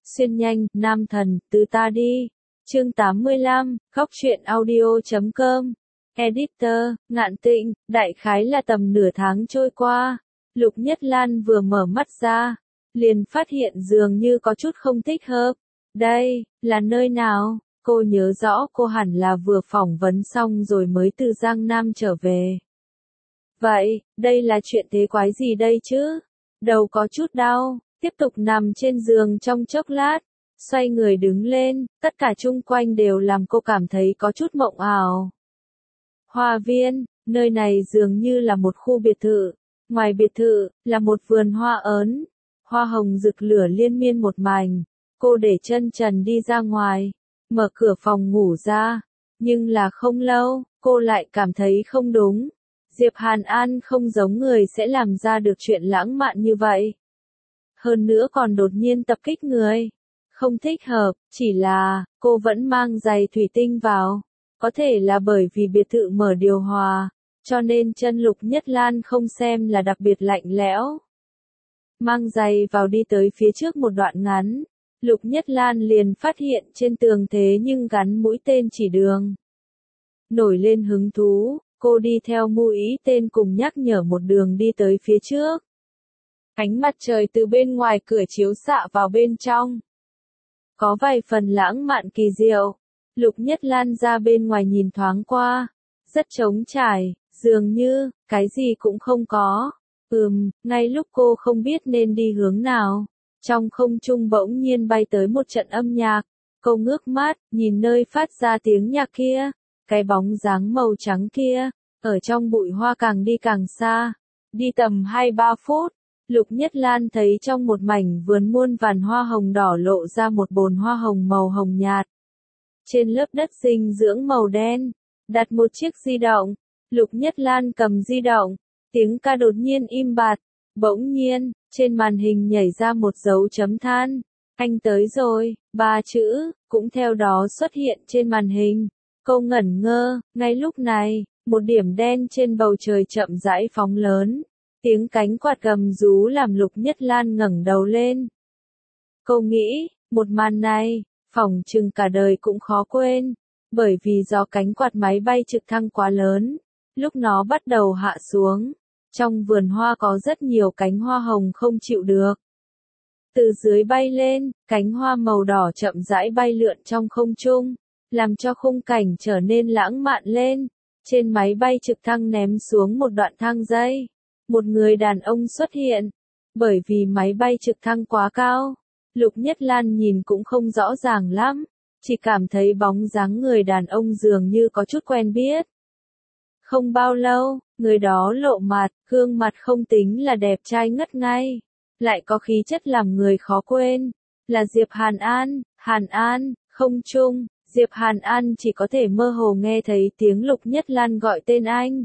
Xuyên nhanh, nam thần, từ ta đi. Chương 85, góc truyện audio.com. Editor, Ngạn Tịnh, đại khái là tầm nửa tháng trôi qua. Lục Nhất Lan vừa mở mắt ra, liền phát hiện dường như có chút không thích hợp. Đây, là nơi nào? Cô nhớ rõ cô hẳn là vừa phỏng vấn xong rồi mới từ Giang Nam trở về. Vậy, đây là chuyện thế quái gì đây chứ? Đầu có chút đau, tiếp tục nằm trên giường trong chốc lát, xoay người đứng lên, tất cả chung quanh đều làm cô cảm thấy có chút mộng ảo. Hoa viên, nơi này dường như là một khu biệt thự, ngoài biệt thự, là một vườn hoa ớn, hoa hồng rực lửa liên miên một mảnh. Cô để chân trần đi ra ngoài, mở cửa phòng ngủ ra, nhưng là không lâu, cô lại cảm thấy không đúng. Diệp Hàn An không giống người sẽ làm ra được chuyện lãng mạn như vậy. Hơn nữa còn đột nhiên tập kích người. Không thích hợp, chỉ là, cô vẫn mang giày thủy tinh vào. Có thể là bởi vì biệt thự mở điều hòa, cho nên chân Lục Nhất Lan không xem là đặc biệt lạnh lẽo. Mang giày vào đi tới phía trước một đoạn ngắn, Lục Nhất Lan liền phát hiện trên tường thế nhưng gắn mũi tên chỉ đường. Nổi lên hứng thú, cô đi theo mũi tên cùng nhắc nhở một đường đi tới phía trước. Ánh mặt trời từ bên ngoài cửa chiếu xạ vào bên trong. Có vài phần lãng mạn kỳ diệu. Lục Nhất Lan ra bên ngoài nhìn thoáng qua. Rất trống trải, dường như, cái gì cũng không có. Ngay lúc cô không biết nên đi hướng nào. Trong không trung bỗng nhiên bay tới một trận âm nhạc. Cô ngước mắt, nhìn nơi phát ra tiếng nhạc kia. Cái bóng dáng màu trắng kia, ở trong bụi hoa càng đi càng xa. Đi tầm 2-3 phút, Lục Nhất Lan thấy trong một mảnh vườn muôn vàn hoa hồng đỏ lộ ra một bồn hoa hồng màu hồng nhạt. Trên lớp đất dinh dưỡng màu đen, đặt một chiếc di động. Lục Nhất Lan cầm di động, tiếng ca đột nhiên im bặt. Bỗng nhiên, trên màn hình nhảy ra một dấu chấm than. Anh tới rồi, 3 chữ, cũng theo đó xuất hiện trên màn hình. Cô ngẩn ngơ, ngay lúc này, một điểm đen trên bầu trời chậm rãi phóng lớn. Tiếng cánh quạt gầm rú làm Lục Nhất Lan ngẩng đầu lên. Cô nghĩ, một màn này, phỏng chừng cả đời cũng khó quên, bởi vì do cánh quạt máy bay trực thăng quá lớn, lúc nó bắt đầu hạ xuống, trong vườn hoa có rất nhiều cánh hoa hồng không chịu được. Từ dưới bay lên, cánh hoa màu đỏ chậm rãi bay lượn trong không trung, làm cho khung cảnh trở nên lãng mạn lên. Trên máy bay trực thăng ném xuống một đoạn thang dây. Một người đàn ông xuất hiện. Bởi vì máy bay trực thăng quá cao, Lục Nhất Lan nhìn cũng không rõ ràng lắm, chỉ cảm thấy bóng dáng người đàn ông dường như có chút quen biết. Không bao lâu, người đó lộ mặt, gương mặt không tính là đẹp trai ngất ngây, lại có khí chất làm người khó quên, là Diệp Hàn An. Hàn An, không chung, Diệp Hàn An chỉ có thể mơ hồ nghe thấy tiếng Lục Nhất Lan gọi tên anh.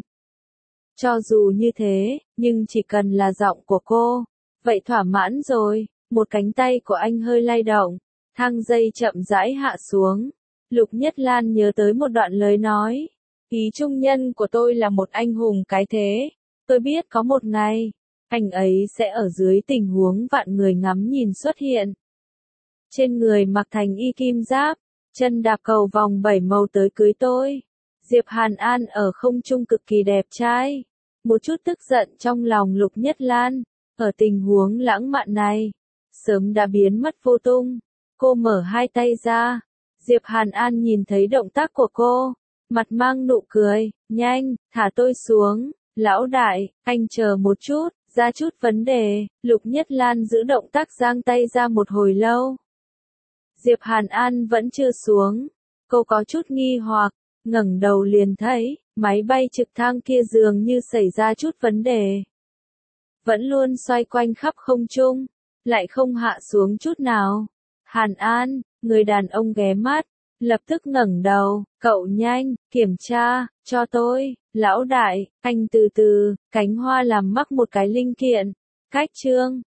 Cho dù như thế, nhưng chỉ cần là giọng của cô, vậy thỏa mãn rồi. Một cánh tay của anh hơi lay động, thang dây chậm rãi hạ xuống. Lục Nhất Lan nhớ tới một đoạn lời nói. Ý trung nhân của tôi là một anh hùng cái thế. Tôi biết có một ngày, anh ấy sẽ ở dưới tình huống vạn người ngắm nhìn xuất hiện. Trên người mặc thành y kim giáp, chân đạp cầu vòng 7 màu tới cưới tôi. Diệp Hàn An ở không trung cực kỳ đẹp trai. Một chút tức giận trong lòng Lục Nhất Lan, ở tình huống lãng mạn này, sớm đã biến mất vô tung. Cô mở hai tay ra. Diệp Hàn An nhìn thấy động tác của cô, mặt mang nụ cười. Nhanh, thả tôi xuống. Lão đại, anh chờ một chút, ra chút vấn đề. Lục Nhất Lan giữ động tác giang tay ra một hồi lâu. Diệp Hàn An vẫn chưa xuống. Cô có chút nghi hoặc, ngẩng đầu liền thấy, máy bay trực thăng kia dường như xảy ra chút vấn đề. Vẫn luôn xoay quanh khắp không trung, lại không hạ xuống chút nào. Hàn An, người đàn ông ghé mắt, lập tức ngẩng đầu, cậu nhanh, kiểm tra, cho tôi. Lão đại, anh từ từ, cánh hoa làm mắc một cái linh kiện. Cách trương,